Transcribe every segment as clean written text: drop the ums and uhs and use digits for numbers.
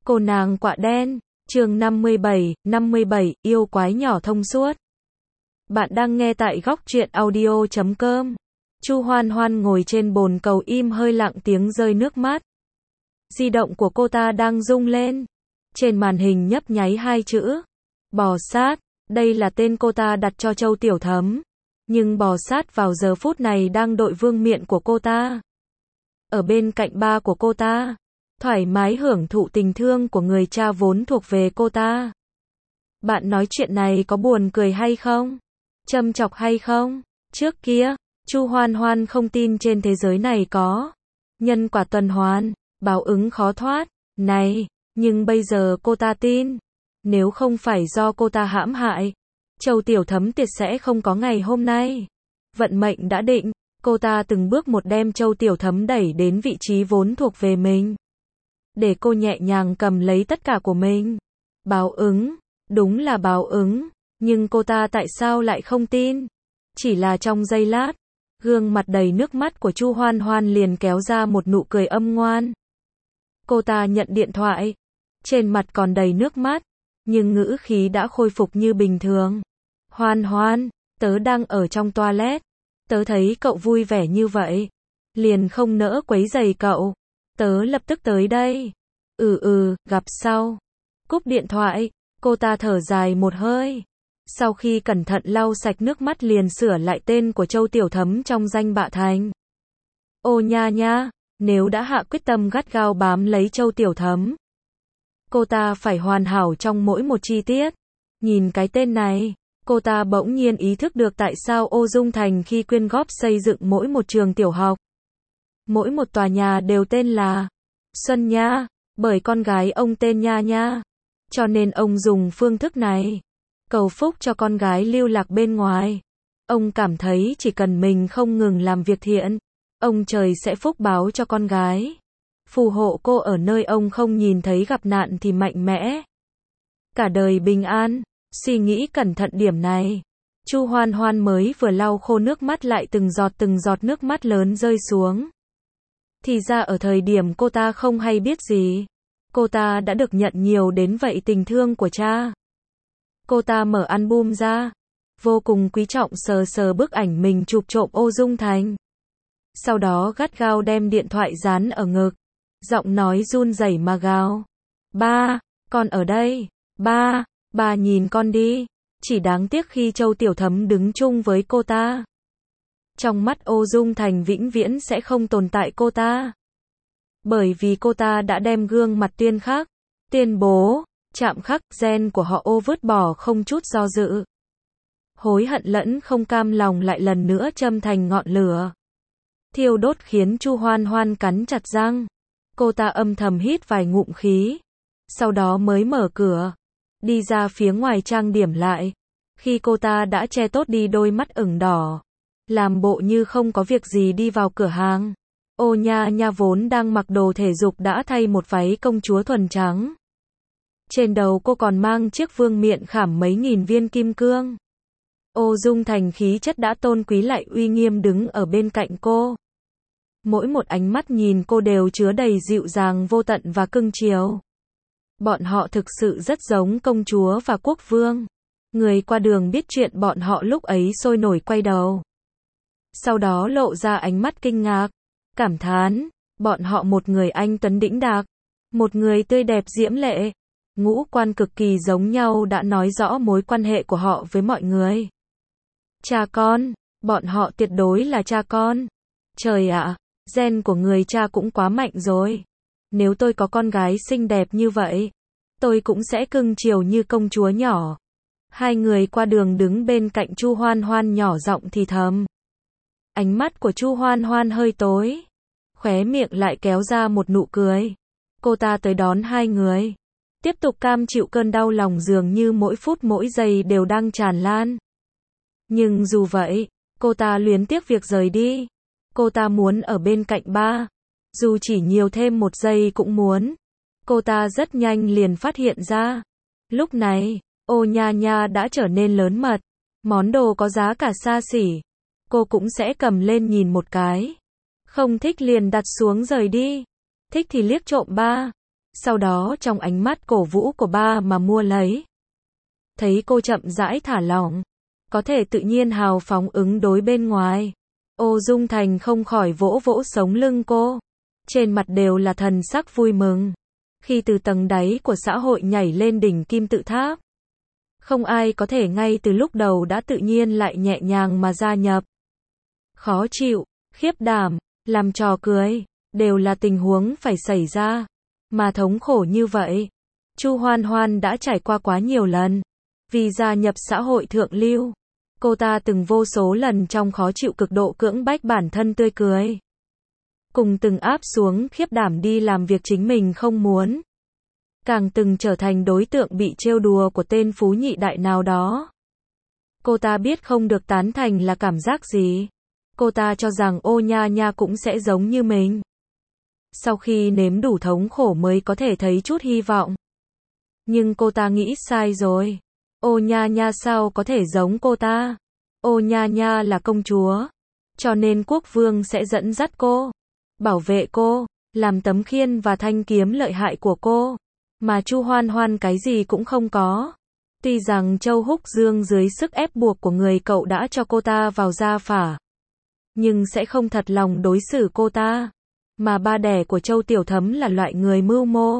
Cô nàng quạ đen, chương 57, yêu quái nhỏ thông suốt. Bạn đang nghe tại góc truyện audio.com. Chu Hoan Hoan ngồi trên bồn cầu im hơi lặng tiếng rơi nước mắt. Di động của cô ta đang rung lên. Trên màn hình nhấp nháy hai chữ. Bò sát, đây là tên cô ta đặt cho Châu Tiểu Thấm. Nhưng bò sát vào giờ phút này đang đội vương miện của cô ta. Ở bên cạnh ba của cô ta. Thoải mái hưởng thụ tình thương của người cha vốn thuộc về cô ta. Bạn nói chuyện này có buồn cười hay không? Châm chọc hay không? Trước kia, Chu Hoan Hoan không tin trên thế giới này có nhân quả tuần hoàn, báo ứng khó thoát, này, nhưng bây giờ cô ta tin. Nếu không phải do cô ta hãm hại, Châu Tiểu Thấm tuyệt sẽ không có ngày hôm nay. Vận mệnh đã định, cô ta từng bước một đem Châu Tiểu Thấm đẩy đến vị trí vốn thuộc về mình. Để cô nhẹ nhàng cầm lấy tất cả của mình. Báo ứng, đúng là báo ứng, nhưng cô ta tại sao lại không tin? Chỉ là trong giây lát, gương mặt đầy nước mắt của Chu Hoan Hoan liền kéo ra một nụ cười âm ngoan. Cô ta nhận điện thoại, trên mặt còn đầy nước mắt, nhưng ngữ khí đã khôi phục như bình thường. Hoan Hoan, tớ đang ở trong toilet, tớ thấy cậu vui vẻ như vậy, liền không nỡ quấy rầy cậu. Tớ lập tức tới đây. Gặp sau. Cúp điện thoại, cô ta thở dài một hơi. Sau khi cẩn thận lau sạch nước mắt liền sửa lại tên của Châu Tiểu Thấm trong danh bạ thành. Ô nha nha, nếu đã hạ quyết tâm gắt gao bám lấy Châu Tiểu Thấm, cô ta phải hoàn hảo trong mỗi một chi tiết. Nhìn cái tên này, cô ta bỗng nhiên ý thức được tại sao Ô Dung Thành khi quyên góp xây dựng mỗi một trường tiểu học, mỗi một tòa nhà đều tên là Xuân Nha, bởi con gái ông tên Nha Nha. Cho nên ông dùng phương thức này cầu phúc cho con gái lưu lạc bên ngoài. Ông cảm thấy chỉ cần mình không ngừng làm việc thiện, ông trời sẽ phúc báo cho con gái. Phù hộ cô ở nơi ông không nhìn thấy gặp nạn thì mạnh mẽ, cả đời bình an. Suy nghĩ cẩn thận điểm này, Chu Hoan Hoan mới vừa lau khô nước mắt lại từng giọt nước mắt lớn rơi xuống. Thì ra ở thời điểm cô ta không hay biết gì, cô ta đã được nhận nhiều đến vậy tình thương của cha. Cô ta mở album ra, vô cùng quý trọng sờ sờ bức ảnh mình chụp trộm Ô Dung Thành. Sau đó gắt gao đem điện thoại dán ở ngực, giọng nói run rẩy mà gào. Ba, con ở đây, ba nhìn con đi. Chỉ đáng tiếc khi Châu Tiểu Thấm đứng chung với cô ta, trong mắt Ô Dung Thành vĩnh viễn sẽ không tồn tại cô ta. Bởi vì cô ta đã đem gương mặt tuyên khắc, tuyên bố, chạm khắc gen của họ Ô vứt bỏ không chút do dự. Hối hận lẫn không cam lòng lại lần nữa châm thành ngọn lửa, thiêu đốt khiến Chu Hoan Hoan cắn chặt răng. Cô ta âm thầm hít vài ngụm khí, sau đó mới mở cửa, đi ra phía ngoài trang điểm lại. Khi cô ta đã che tốt đi đôi mắt ửng đỏ, làm bộ như không có việc gì đi vào cửa hàng. Ô Nha Nha vốn đang mặc đồ thể dục đã thay một váy công chúa thuần trắng. Trên đầu cô còn mang chiếc vương miện khảm mấy nghìn viên kim cương. Ô Dung Thành khí chất đã tôn quý lại uy nghiêm đứng ở bên cạnh cô. Mỗi một ánh mắt nhìn cô đều chứa đầy dịu dàng vô tận và cưng chiều. Bọn họ thực sự rất giống công chúa và quốc vương. Người qua đường biết chuyện bọn họ lúc ấy sôi nổi quay đầu. Sau đó lộ ra ánh mắt kinh ngạc, cảm thán, bọn họ một người anh tuấn đĩnh đạc, một người tươi đẹp diễm lệ, ngũ quan cực kỳ giống nhau đã nói rõ mối quan hệ của họ với mọi người. Cha con, bọn họ tuyệt đối là cha con. Trời ạ, gen của người cha cũng quá mạnh rồi. Nếu tôi có con gái xinh đẹp như vậy, tôi cũng sẽ cưng chiều như công chúa nhỏ. Hai người qua đường đứng bên cạnh Chu Hoan Hoan nhỏ giọng thì thầm. Ánh mắt của Chu Hoan Hoan hơi tối, khóe miệng lại kéo ra một nụ cười. Cô ta tới đón hai người, tiếp tục cam chịu cơn đau lòng dường như mỗi phút mỗi giây đều đang tràn lan. Nhưng dù vậy, cô ta luyến tiếc việc rời đi. Cô ta muốn ở bên cạnh ba, dù chỉ nhiều thêm một giây cũng muốn. Cô ta rất nhanh liền phát hiện ra. Lúc này, Ô Nha Nha đã trở nên lớn mật. Món đồ có giá cả xa xỉ, cô cũng sẽ cầm lên nhìn một cái. Không thích liền đặt xuống rời đi. Thích thì liếc trộm ba. Sau đó trong ánh mắt cổ vũ của ba mà mua lấy. Thấy cô chậm rãi thả lỏng, có thể tự nhiên hào phóng ứng đối bên ngoài. Ô Dung Thành không khỏi vỗ vỗ sống lưng cô. Trên mặt đều là thần sắc vui mừng. Khi từ tầng đáy của xã hội nhảy lên đỉnh kim tự tháp. Không ai có thể ngay từ lúc đầu đã tự nhiên lại nhẹ nhàng mà gia nhập. Khó chịu, khiếp đảm, làm trò cười, đều là tình huống phải xảy ra. Mà thống khổ như vậy, Chu Hoan Hoan đã trải qua quá nhiều lần. Vì gia nhập xã hội thượng lưu, cô ta từng vô số lần trong khó chịu cực độ cưỡng bách bản thân tươi cười. Cùng từng áp xuống khiếp đảm đi làm việc chính mình không muốn. Càng từng trở thành đối tượng bị trêu đùa của tên phú nhị đại nào đó. Cô ta biết không được tán thành là cảm giác gì. Cô ta cho rằng Ô Nha Nha cũng sẽ giống như mình. Sau khi nếm đủ thống khổ mới có thể thấy chút hy vọng. Nhưng cô ta nghĩ sai rồi. Ô Nha Nha sao có thể giống cô ta? Ô Nha Nha là công chúa. Cho nên quốc vương sẽ dẫn dắt cô. Bảo vệ cô. Làm tấm khiên và thanh kiếm lợi hại của cô. Mà Chu Hoan Hoan cái gì cũng không có. Tuy rằng Châu Húc Dương dưới sức ép buộc của người cậu đã cho cô ta vào gia phả. Nhưng sẽ không thật lòng đối xử cô ta. Mà ba đẻ của Châu Tiểu Thấm là loại người mưu mô.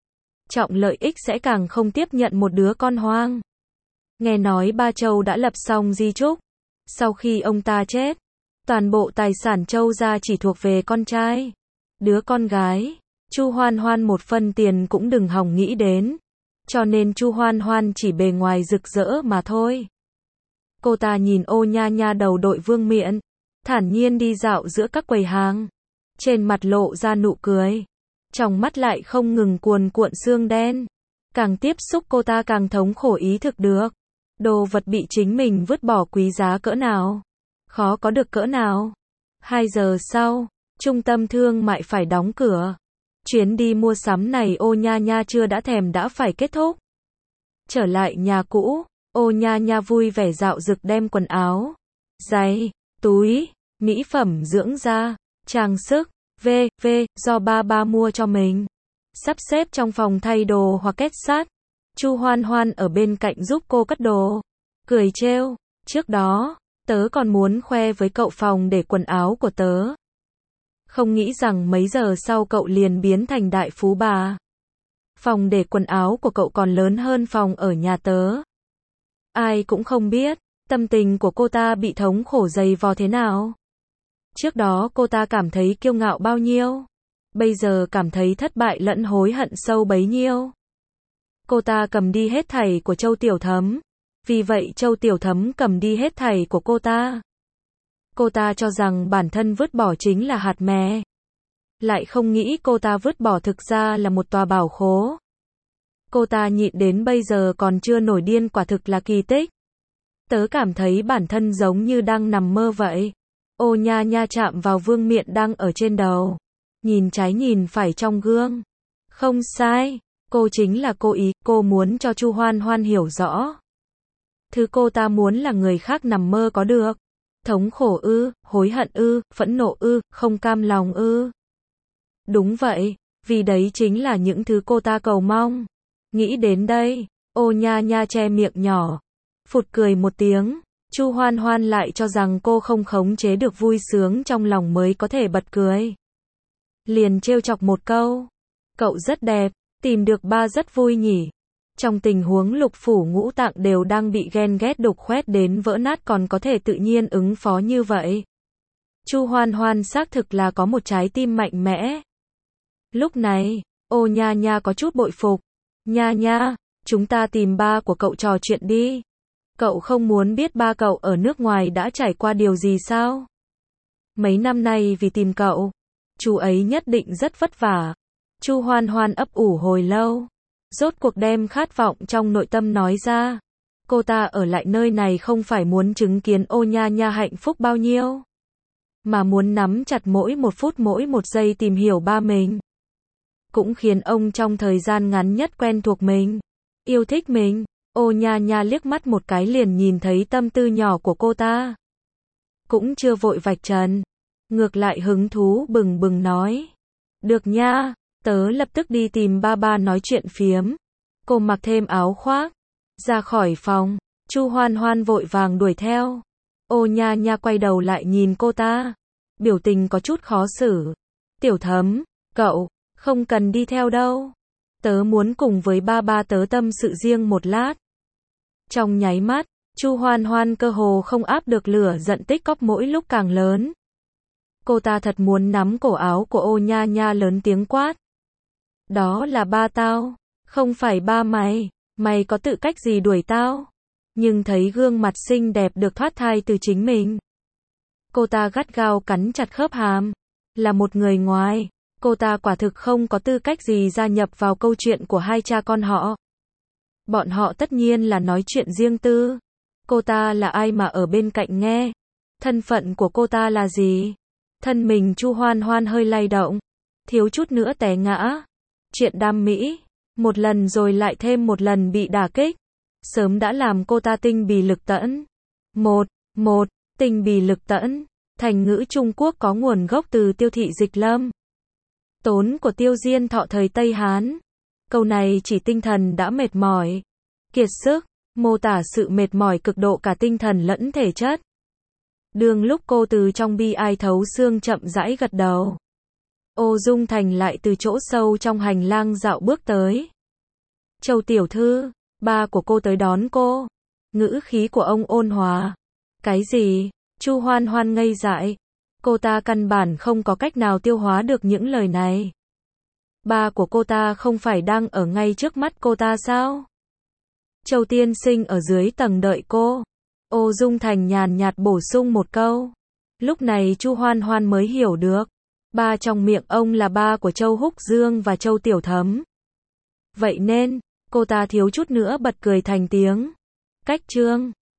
Trọng lợi ích sẽ càng không tiếp nhận một đứa con hoang. Nghe nói ba Châu đã lập xong di chúc. Sau khi ông ta chết, toàn bộ tài sản Châu gia chỉ thuộc về con trai. Đứa con gái, Chu Hoan Hoan một phân tiền cũng đừng hòng nghĩ đến. Cho nên Chu Hoan Hoan chỉ bề ngoài rực rỡ mà thôi. Cô ta nhìn Ô Nha Nha đầu đội vương miện, thản nhiên đi dạo giữa các quầy hàng. Trên mặt lộ ra nụ cười. Trong mắt lại không ngừng cuồn cuộn sương đen. Càng tiếp xúc cô ta càng thống khổ ý thực được. Đồ vật bị chính mình vứt bỏ quý giá cỡ nào. Khó có được cỡ nào. 2 giờ sau, trung tâm thương mại phải đóng cửa. Chuyến đi mua sắm này Ô Nha Nha chưa đã thèm đã phải kết thúc. Trở lại nhà cũ, Ô Nha Nha vui vẻ dạo rực đem quần áo, giày, túi, mỹ phẩm dưỡng da, trang sức, v.v. do ba mua cho mình. Sắp xếp trong phòng thay đồ hoặc kết sắt. Chu Hoan Hoan ở bên cạnh giúp cô cất đồ. Cười trêu, trước đó, tớ còn muốn khoe với cậu phòng để quần áo của tớ. Không nghĩ rằng mấy giờ sau cậu liền biến thành đại phú bà. Phòng để quần áo của cậu còn lớn hơn phòng ở nhà tớ. Ai cũng không biết, tâm tình của cô ta bị thống khổ dày vò thế nào. Trước đó cô ta cảm thấy kiêu ngạo bao nhiêu. Bây giờ cảm thấy thất bại lẫn hối hận sâu bấy nhiêu. Cô ta cầm đi hết thảy của Châu Tiểu Thấm. Vì vậy Châu Tiểu Thấm cầm đi hết thảy của cô ta. Cô ta cho rằng bản thân vứt bỏ chính là hạt mè. Lại không nghĩ cô ta vứt bỏ thực ra là một tòa bảo khố. Cô ta nhịn đến bây giờ còn chưa nổi điên quả thực là kỳ tích. Tớ cảm thấy bản thân giống như đang nằm mơ vậy. Ô Nha Nha chạm vào vương miện đang ở trên đầu. Nhìn trái nhìn phải trong gương. Không sai, cô chính là cô ý, cô muốn cho Chu Hoan Hoan hiểu rõ. Thứ cô ta muốn là người khác nằm mơ có được. Thống khổ ư, hối hận ư, phẫn nộ ư, không cam lòng ư. Đúng vậy, vì đấy chính là những thứ cô ta cầu mong. Nghĩ đến đây, Ô Nha Nha che miệng nhỏ, phụt cười một tiếng. Chu Hoan Hoan lại cho rằng cô không khống chế được vui sướng trong lòng mới có thể bật cười. Liền trêu chọc một câu. Cậu rất đẹp, tìm được ba rất vui nhỉ. Trong tình huống lục phủ ngũ tạng đều đang bị ghen ghét đục khoét đến vỡ nát còn có thể tự nhiên ứng phó như vậy. Chu Hoan Hoan xác thực là có một trái tim mạnh mẽ. Lúc này, Ô Nha Nha có chút bội phục. Nha Nha, chúng ta tìm ba của cậu trò chuyện đi. Cậu không muốn biết ba cậu ở nước ngoài đã trải qua điều gì sao? Mấy năm nay vì tìm cậu, chú ấy nhất định rất vất vả. Chu Hoan Hoan ấp ủ hồi lâu. Rốt cuộc đem khát vọng trong nội tâm nói ra. Cô ta ở lại nơi này không phải muốn chứng kiến Ô Nha Nha hạnh phúc bao nhiêu. Mà muốn nắm chặt mỗi một phút mỗi một giây tìm hiểu ba mình. Cũng khiến ông trong thời gian ngắn nhất quen thuộc mình. Yêu thích mình. Ô Nha Nha liếc mắt một cái liền nhìn thấy tâm tư nhỏ của cô ta. Cũng chưa vội vạch trần. Ngược lại hứng thú bừng bừng nói. Được nha, Tớ lập tức đi tìm ba ba nói chuyện phiếm. Cô mặc thêm áo khoác, ra khỏi phòng. Chu Hoan Hoan vội vàng đuổi theo. Ô Nha Nha quay đầu lại nhìn cô ta, biểu tình có chút khó xử. Tiểu Thấm, cậu, không cần đi theo đâu. Tớ muốn cùng với ba ba tớ tâm sự riêng một lát. Trong nháy mắt, Chu Hoan Hoan cơ hồ không áp được lửa giận tích cóp mỗi lúc càng lớn. Cô ta thật muốn nắm cổ áo của Ô Nha Nha lớn tiếng quát. Đó là ba tao, không phải ba mày, mày có tự cách gì đuổi tao? Nhưng thấy gương mặt xinh đẹp được thoát thai từ chính mình. Cô ta gắt gao cắn chặt khớp hàm. Là một người ngoài, cô ta quả thực không có tư cách gì gia nhập vào câu chuyện của hai cha con họ. Bọn họ tất nhiên là nói chuyện riêng tư. Cô ta là ai mà ở bên cạnh nghe? Thân phận của cô ta là gì? Thân mình Chu Hoan Hoan hơi lay động, thiếu chút nữa té ngã. Chuyện đam mỹ, một lần rồi lại thêm một lần bị đả kích, sớm đã làm cô ta tinh bì lực tẫn. Tinh bì lực tẫn, thành ngữ Trung Quốc có nguồn gốc từ Tiêu Thị Dịch Lâm. Tốn của Tiêu Diên Thọ thời Tây Hán. Câu này chỉ tinh thần đã mệt mỏi, kiệt sức, mô tả sự mệt mỏi cực độ cả tinh thần lẫn thể chất. Đường lúc cô từ trong bi ai thấu xương chậm rãi gật đầu. Ô Dung Thành lại từ chỗ sâu trong hành lang dạo bước tới. Châu tiểu thư, ba của cô tới đón cô. Ngữ khí của ông ôn hòa. Cái gì? Chu Hoan Hoan ngây dại. Cô ta căn bản không có cách nào tiêu hóa được những lời này. Ba của cô ta không phải đang ở ngay trước mắt cô ta sao? Châu tiên sinh ở dưới tầng đợi cô. Ô Dung Thành nhàn nhạt bổ sung một câu. Lúc này Chu Hoan Hoan mới hiểu được. Ba trong miệng ông là ba của Châu Húc Dương và Châu Tiểu Thấm. Vậy nên, cô ta thiếu chút nữa bật cười thành tiếng. Cách chương